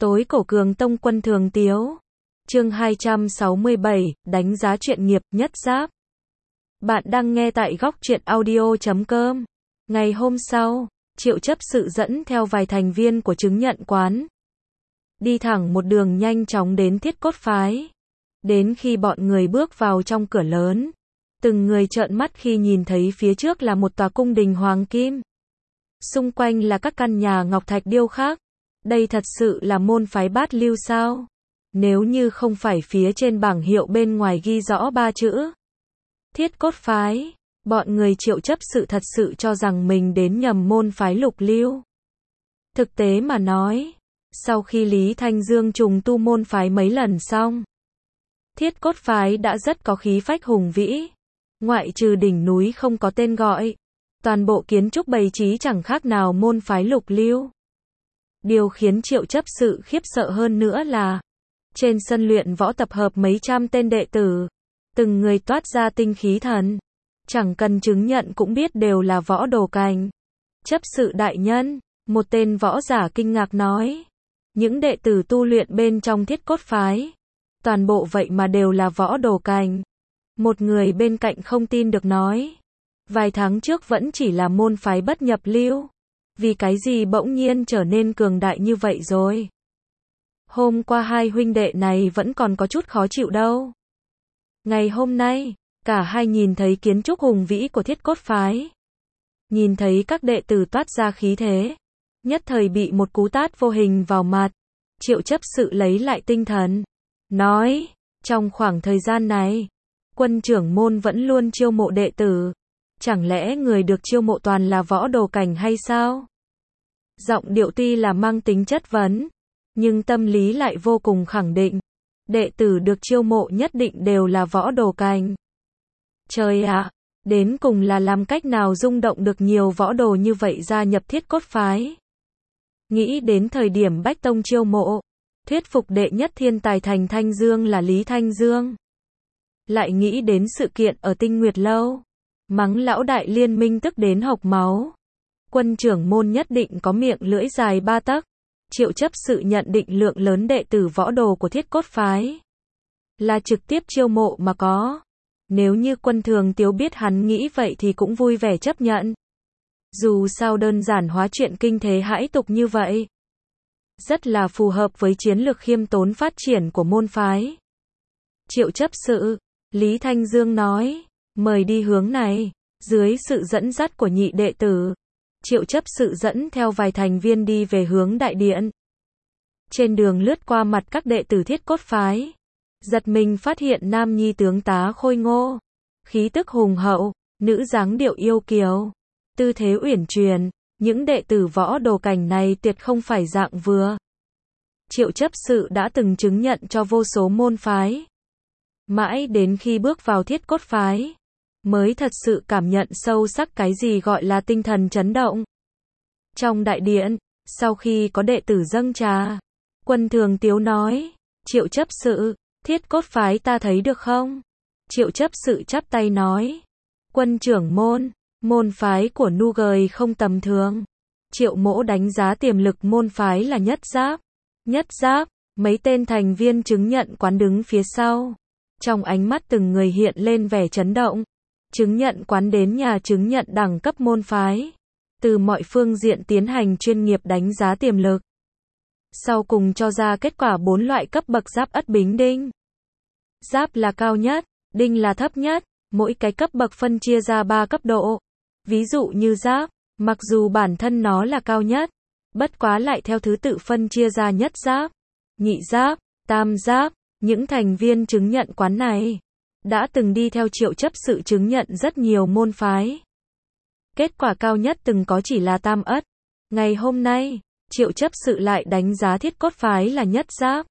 Tối cổ Cường Tông Quân Thường Tiếu. Chương 267, đánh giá truyện nghiệp, nhất giáp. Bạn đang nghe tại góc truyện audio.com. Ngày hôm sau, Triệu chấp sự dẫn theo vài thành viên của chứng nhận quán. Đi thẳng một đường nhanh chóng đến Thiết Cốt Phái. Đến khi bọn người bước vào trong cửa lớn, từng người trợn mắt khi nhìn thấy phía trước là một tòa cung đình hoàng kim. Xung quanh là các căn nhà ngọc thạch điêu khắc. Đây thật sự là môn phái Bát Lưu sao? Nếu như không phải phía trên bảng hiệu bên ngoài ghi rõ 3 chữ Thiết Cốt Phái, bọn người Triệu chấp sự thật sự cho rằng mình đến nhầm môn phái Lục Lưu. Thực tế mà nói, sau khi Lý Thanh Dương trùng tu môn phái mấy lần xong, Thiết Cốt Phái đã rất có khí phách hùng vĩ. Ngoại trừ đỉnh núi không có tên gọi, toàn bộ kiến trúc bày trí chẳng khác nào môn phái Lục Lưu. Điều khiến Triệu chấp sự khiếp sợ hơn nữa là, trên sân luyện võ tập hợp mấy trăm tên đệ tử, từng người toát ra tinh khí thần, chẳng cần chứng nhận cũng biết đều là võ đồ cành. Chấp sự đại nhân, một tên võ giả kinh ngạc nói, những đệ tử tu luyện bên trong Thiết Cốt Phái, toàn bộ vậy mà đều là võ đồ cành. Một người bên cạnh không tin được nói, vài tháng trước vẫn chỉ là môn phái bất nhập lưu, vì cái gì bỗng nhiên trở nên cường đại như vậy rồi. Hôm qua hai huynh đệ này vẫn còn có chút khó chịu đâu. Ngày hôm nay, cả hai nhìn thấy kiến trúc hùng vĩ của Thiết Cốt Phái, nhìn thấy các đệ tử toát ra khí thế, nhất thời bị một cú tát vô hình vào mặt. Triệu chấp sự lấy lại tinh thần, nói, trong khoảng thời gian này, quân trưởng môn vẫn luôn chiêu mộ đệ tử, chẳng lẽ người được chiêu mộ toàn là võ đồ cảnh hay sao? Giọng điệu tuy là mang tính chất vấn, nhưng tâm lý lại vô cùng khẳng định, đệ tử được chiêu mộ nhất định đều là võ đồ cành. Trời ạ, đến cùng là làm cách nào rung động được nhiều võ đồ như vậy gia nhập Thiết Cốt Phái? Nghĩ đến thời điểm Bách Tông chiêu mộ, thuyết phục đệ nhất thiên tài thành Thanh Dương là Lý Thanh Dương. Lại nghĩ đến sự kiện ở Tinh Nguyệt Lâu, mắng lão đại liên minh tức đến hộc máu. Quân trưởng môn nhất định có miệng lưỡi dài 3 tấc. Triệu chấp sự nhận định lượng lớn đệ tử võ đồ của Thiết Cốt Phái là trực tiếp chiêu mộ mà có. Nếu như Quân Thường Tiếu biết hắn nghĩ vậy thì cũng vui vẻ chấp nhận. Dù sao đơn giản hóa chuyện kinh thế hãi tục như vậy, rất là phù hợp với chiến lược khiêm tốn phát triển của môn phái. Triệu chấp sự, Lý Thanh Dương nói, mời đi hướng này. Dưới sự dẫn dắt của nhị đệ tử, Triệu chấp sự dẫn theo vài thành viên đi về hướng đại điện. Trên đường lướt qua mặt các đệ tử Thiết Cốt Phái, giật mình phát hiện nam nhi tướng tá khôi ngô, khí tức hùng hậu, nữ dáng điệu yêu kiều, tư thế uyển chuyển. Những đệ tử võ đồ cảnh này tuyệt không phải dạng vừa. Triệu chấp sự đã từng chứng nhận cho vô số môn phái. Mãi đến khi bước vào Thiết Cốt Phái, mới thật sự cảm nhận sâu sắc cái gì gọi là tinh thần chấn động. Trong đại điện, sau khi có đệ tử dâng trà, Quân Thường Tiếu nói, Triệu chấp sự, Thiết Cốt Phái ta thấy được không? Triệu chấp sự chắp tay nói, Quân trưởng môn, môn phái của Nugời không tầm thường. Triệu mỗ đánh giá tiềm lực môn phái là nhất giáp. Nhất giáp, mấy tên thành viên chứng nhận quán đứng phía sau. Trong ánh mắt từng người hiện lên vẻ chấn động. Chứng nhận quán đến nhà chứng nhận đẳng cấp môn phái, từ mọi phương diện tiến hành chuyên nghiệp đánh giá tiềm lực. Sau cùng cho ra kết quả 4 loại cấp bậc giáp ất bính đinh. Giáp là cao nhất, đinh là thấp nhất, mỗi cái cấp bậc phân chia ra 3 cấp độ. Ví dụ như giáp, mặc dù bản thân nó là cao nhất, bất quá lại theo thứ tự phân chia ra nhất giáp, nhị giáp, tam giáp. Những thành viên chứng nhận quán này đã từng đi theo Triệu chấp sự chứng nhận rất nhiều môn phái. Kết quả cao nhất từng có chỉ là tam ất. Ngày hôm nay, Triệu chấp sự lại đánh giá Thiết Cốt Phái là nhất giáp.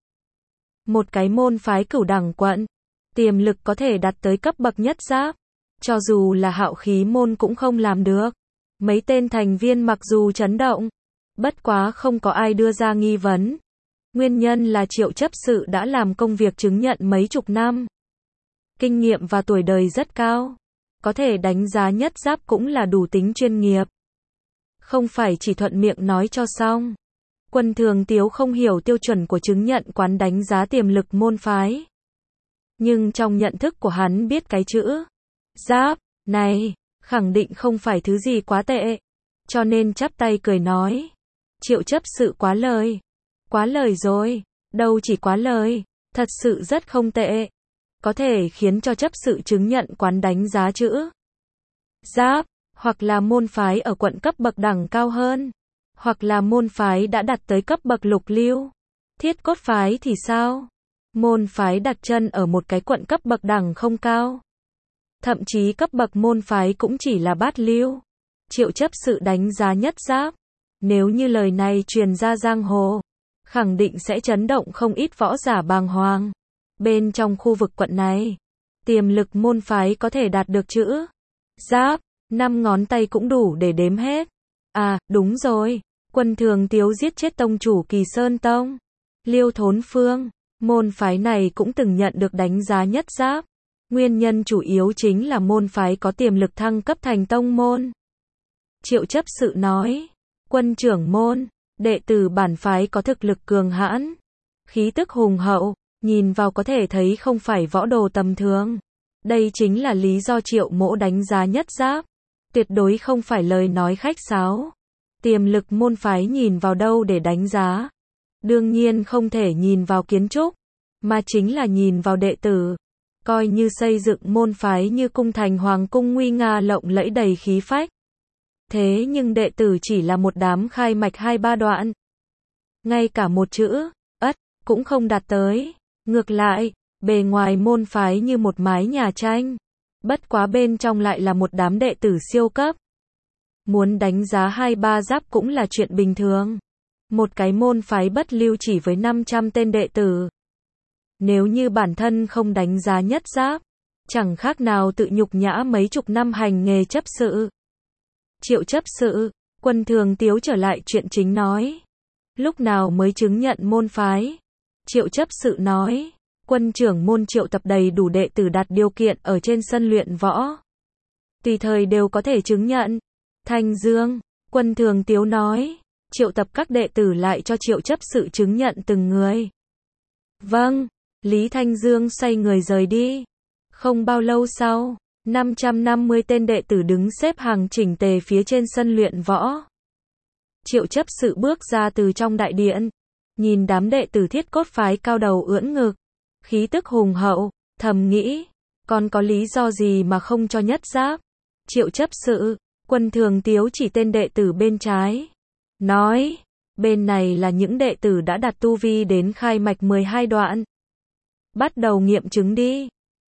Một cái môn phái cửu đẳng quận, tiềm lực có thể đạt tới cấp bậc nhất giáp. Cho dù là Hạo Khí môn cũng không làm được. Mấy tên thành viên mặc dù chấn động, bất quá không có ai đưa ra nghi vấn. Nguyên nhân là Triệu chấp sự đã làm công việc chứng nhận mấy chục năm. Kinh nghiệm và tuổi đời rất cao. Có thể đánh giá nhất giáp cũng là đủ tính chuyên nghiệp. Không phải chỉ thuận miệng nói cho xong. Quân Thường Tiếu không hiểu tiêu chuẩn của chứng nhận quán đánh giá tiềm lực môn phái. Nhưng trong nhận thức của hắn biết cái chữ giáp này khẳng định không phải thứ gì quá tệ. Cho nên chắp tay cười nói. Triệu chấp sự quá lời. Quá lời rồi. Đâu chỉ quá lời. Thật sự rất không tệ. Có thể khiến cho chấp sự chứng nhận quán đánh giá chữ giáp. Hoặc là môn phái ở quận cấp bậc đẳng cao hơn. Hoặc là môn phái đã đạt tới cấp bậc lục lưu. Thiết cốt phái thì sao? Môn phái đặt chân ở một cái quận cấp bậc đẳng không cao. Thậm chí cấp bậc môn phái cũng chỉ là bát lưu. Triệu chấp sự đánh giá nhất giáp. Nếu như lời này truyền ra giang hồ, khẳng định sẽ chấn động không ít võ giả bàng hoàng. Bên trong khu vực quận này, tiềm lực môn phái có thể đạt được chữ giáp, 5 ngón tay cũng đủ để đếm hết. À, đúng rồi, Quân Thường Tiếu giết chết tông chủ Kỳ Sơn Tông, Liêu Thốn Phương, môn phái này cũng từng nhận được đánh giá nhất giáp. Nguyên nhân chủ yếu chính là môn phái có tiềm lực thăng cấp thành tông môn. Triệu chấp sự nói, Quân trưởng môn, đệ tử bản phái có thực lực cường hãn, khí tức hùng hậu, nhìn vào có thể thấy không phải võ đồ tầm thường. Đây chính là lý do Triệu mỗ đánh giá nhất giáp. Tuyệt đối không phải lời nói khách sáo. Tiềm lực môn phái nhìn vào đâu để đánh giá? Đương nhiên không thể nhìn vào kiến trúc, mà chính là nhìn vào đệ tử. Coi như xây dựng môn phái như cung thành hoàng cung nguy nga lộng lẫy đầy khí phách. Thế nhưng đệ tử chỉ là một đám khai mạch 2-3 đoạn. Ngay cả một chữ ất cũng không đạt tới. Ngược lại, bề ngoài môn phái như một mái nhà tranh. Bất quá bên trong lại là một đám đệ tử siêu cấp. Muốn đánh giá 2-3 giáp cũng là chuyện bình thường. Một cái môn phái bất lưu chỉ với 500 tên đệ tử. Nếu như bản thân không đánh giá nhất giáp, chẳng khác nào tự nhục nhã mấy chục năm hành nghề chấp sự. Triệu chấp sự, Quân Thường Tiếu trở lại chuyện chính nói. Lúc nào mới chứng nhận môn phái? Triệu chấp sự nói. Quân trưởng môn triệu tập đầy đủ đệ tử đạt điều kiện ở trên sân luyện võ. Tùy thời đều có thể chứng nhận. Thanh Dương, Quân Thường Tiếu nói. Triệu tập các đệ tử lại cho triệu chấp sự chứng nhận từng người. Vâng, Lý Thanh Dương xoay người rời đi. Không bao lâu sau, 550 tên đệ tử đứng xếp hàng chỉnh tề phía trên sân luyện võ. Triệu chấp sự bước ra từ trong đại điện. Nhìn đám đệ tử thiết cốt phái cao đầu ưỡn ngực. Khí tức hùng hậu, thầm nghĩ, còn có lý do gì mà không cho nhất giáp? Triệu chấp sự, Quân Thường Tiếu chỉ tên đệ tử bên trái. Nói, bên này là những đệ tử đã đạt tu vi đến khai mạch 12 đoạn. Bắt đầu nghiệm chứng đi.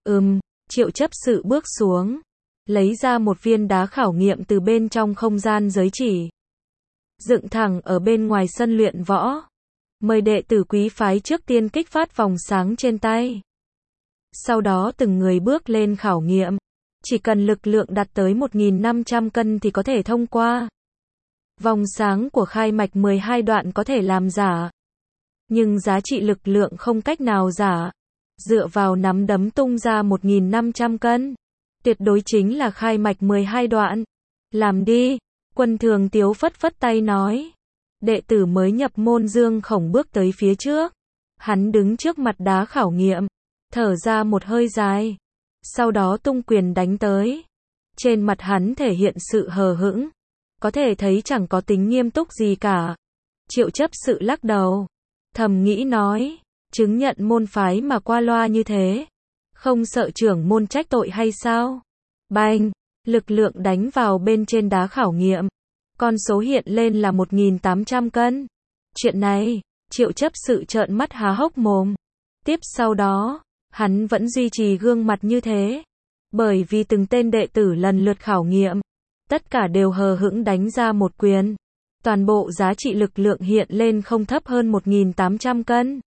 Triệu chấp sự bước xuống. Lấy ra một viên đá khảo nghiệm từ bên trong không gian giới chỉ. Dựng thẳng ở bên ngoài sân luyện võ. Mời đệ tử quý phái trước tiên kích phát vòng sáng trên tay. Sau đó từng người bước lên khảo nghiệm. Chỉ cần lực lượng đạt tới 1.500 cân thì có thể thông qua. Vòng sáng của khai mạch 12 đoạn có thể làm giả. Nhưng giá trị lực lượng không cách nào giả. Dựa vào nắm đấm tung ra 1.500 cân. Tuyệt đối chính là khai mạch 12 đoạn. Làm đi. Quân Thường Tiếu phất phất tay nói. Đệ tử mới nhập môn Dương Khổng bước tới phía trước. Hắn đứng trước mặt đá khảo nghiệm. Thở ra một hơi dài. Sau đó tung quyền đánh tới. Trên mặt hắn thể hiện sự hờ hững. Có thể thấy chẳng có tính nghiêm túc gì cả. Triệu chấp sự lắc đầu. Thầm nghĩ nói. Chứng nhận môn phái mà qua loa như thế. Không sợ trưởng môn trách tội hay sao? Bành. Lực lượng đánh vào bên trên đá khảo nghiệm. Con số hiện lên là 1.800 cân. Chuyện này, triệu chấp sự trợn mắt há hốc mồm. Tiếp sau đó, hắn vẫn duy trì gương mặt như thế. Bởi vì từng tên đệ tử lần lượt khảo nghiệm. Tất cả đều hờ hững đánh ra một quyền. Toàn bộ giá trị lực lượng hiện lên không thấp hơn 1.800 cân.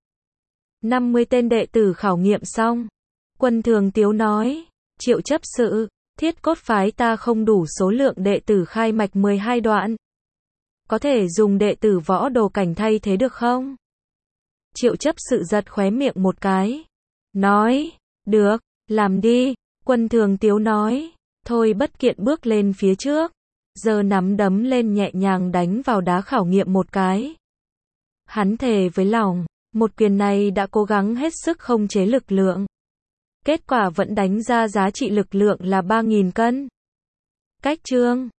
50 tên đệ tử khảo nghiệm xong. Quân Thường Tiếu nói, Triệu chấp sự, thiết cốt phái ta không đủ số lượng đệ tử khai mạch 12 đoạn. Có thể dùng đệ tử võ đồ cảnh thay thế được không? Triệu chấp sự giật khóe miệng một cái. Nói, được, làm đi. Quân Thường Tiếu nói, thôi bất kiện bước lên phía trước. Giờ nắm đấm lên nhẹ nhàng đánh vào đá khảo nghiệm một cái. Hắn thề với lòng, một quyền này đã cố gắng hết sức khống chế lực lượng. Kết quả vẫn đánh ra giá trị lực lượng là 3.000 cân. Cách chương